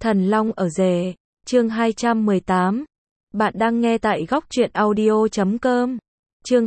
Thần Long ở rể, chương 218. Bạn đang nghe tại góc truyện audio.com. Chương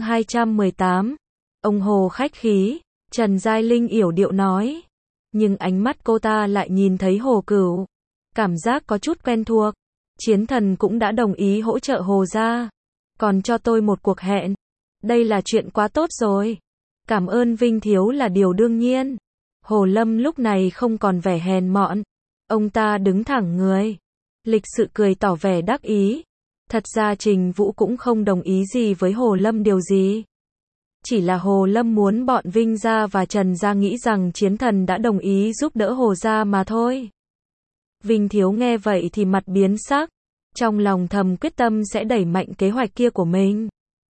218. Ông Hồ khách khí, Trần Giai Linh yểu điệu nói. Nhưng ánh mắt cô ta lại nhìn thấy Hồ Cửu. Cảm giác có chút quen thuộc. Chiến thần cũng đã đồng ý hỗ trợ Hồ gia. Còn cho tôi một cuộc hẹn. Đây là chuyện quá tốt rồi. Cảm ơn Vinh Thiếu là điều đương nhiên. Hồ Lâm lúc này không còn vẻ hèn mọn. Ông ta đứng thẳng người. Lịch sự cười tỏ vẻ đắc ý. Thật ra Trình Vũ cũng không đồng ý gì với Hồ Lâm điều gì. Chỉ là Hồ Lâm muốn bọn Vinh gia và Trần gia nghĩ rằng chiến thần đã đồng ý giúp đỡ Hồ gia mà thôi. Vinh Thiếu nghe vậy thì mặt biến sắc. Trong lòng thầm quyết tâm sẽ đẩy mạnh kế hoạch kia của mình.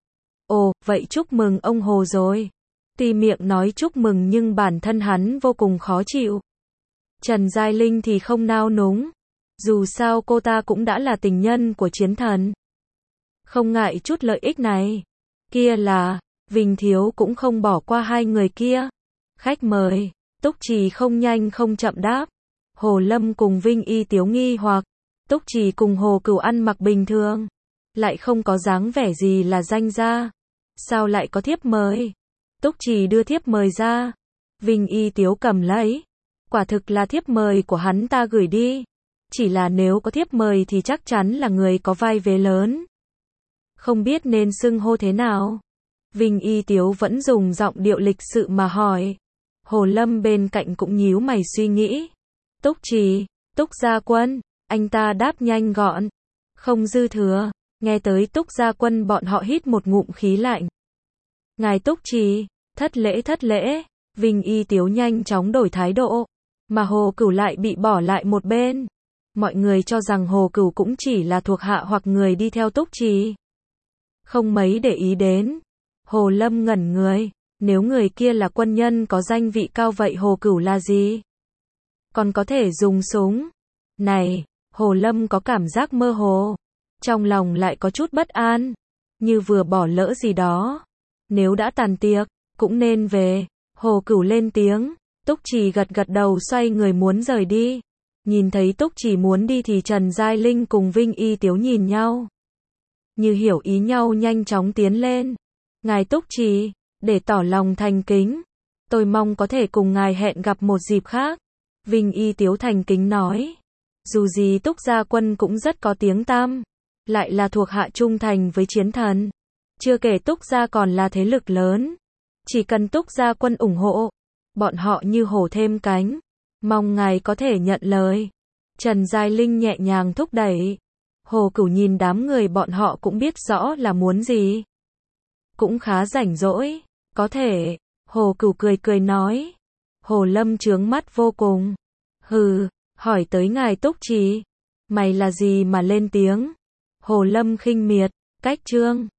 Ồ, vậy chúc mừng ông Hồ rồi. Tuy miệng nói chúc mừng nhưng bản thân hắn vô cùng khó chịu. Trần Giai Linh thì không nao núng. Dù sao cô ta cũng đã là tình nhân của chiến thần. Không ngại chút lợi ích này. Kia là, Vinh Thiếu cũng không bỏ qua hai người kia. Khách mời, Túc Trì không nhanh không chậm đáp. Hồ Lâm cùng Vinh Y Tiếu nghi hoặc. Túc Trì cùng Hồ Cửu ăn mặc bình thường. Lại không có dáng vẻ gì là danh gia. Sao lại có thiếp mời? Túc Trì đưa thiếp mời ra. Vinh Y Tiếu cầm lấy. Quả thực là thiếp mời của hắn ta gửi đi. Chỉ là nếu có thiếp mời thì chắc chắn là người có vai vế lớn. Không biết nên xưng hô thế nào. Vinh Y Tiếu vẫn dùng giọng điệu lịch sự mà hỏi. Hồ Lâm bên cạnh cũng nhíu mày suy nghĩ. Túc Trì, Túc Gia Quân. Anh ta đáp nhanh gọn. Không dư thừa. Nghe tới Túc Gia Quân bọn họ hít một ngụm khí lạnh. Ngài Túc Trì, thất lễ. Vinh Y Tiếu nhanh chóng đổi thái độ. Mà Hồ Cửu lại bị bỏ lại một bên. Mọi người cho rằng Hồ Cửu cũng chỉ là thuộc hạ hoặc người đi theo Túc Trì. Không mấy để ý đến. Hồ Lâm ngẩn người. Nếu người kia là quân nhân có danh vị cao vậy Hồ Cửu là gì? Còn có thể dùng súng. Này, Hồ Lâm có cảm giác mơ hồ. Trong lòng lại có chút bất an. Như vừa bỏ lỡ gì đó. Nếu đã tàn tiệc, cũng nên về. Hồ Cửu lên tiếng. Túc Trì gật đầu xoay người muốn rời đi. Nhìn thấy Túc Trì muốn đi thì Trần Giai Linh cùng Vinh Y Tiếu nhìn nhau. Như hiểu ý nhau nhanh chóng tiến lên. Ngài Túc Trì, để tỏ lòng thành kính. Tôi mong có thể cùng ngài hẹn gặp một dịp khác. Vinh Y Tiếu thành kính nói. Dù gì Túc Gia Quân cũng rất có tiếng tăm. Lại là thuộc hạ trung thành với chiến thần. Chưa kể Túc Gia còn là thế lực lớn. Chỉ cần Túc Gia Quân ủng hộ. Bọn họ như hổ thêm cánh. Mong ngài có thể nhận lời. Trần Giai Linh nhẹ nhàng thúc đẩy. Hồ Cửu nhìn đám người bọn họ cũng biết rõ là muốn gì. Cũng khá rảnh rỗi. Có thể. Hồ Cửu cười nói. Hồ Lâm trướng mắt vô cùng. Hừ, hỏi tới ngài Túc Trì. Mày là gì mà lên tiếng? Hồ Lâm khinh miệt. Cách chương.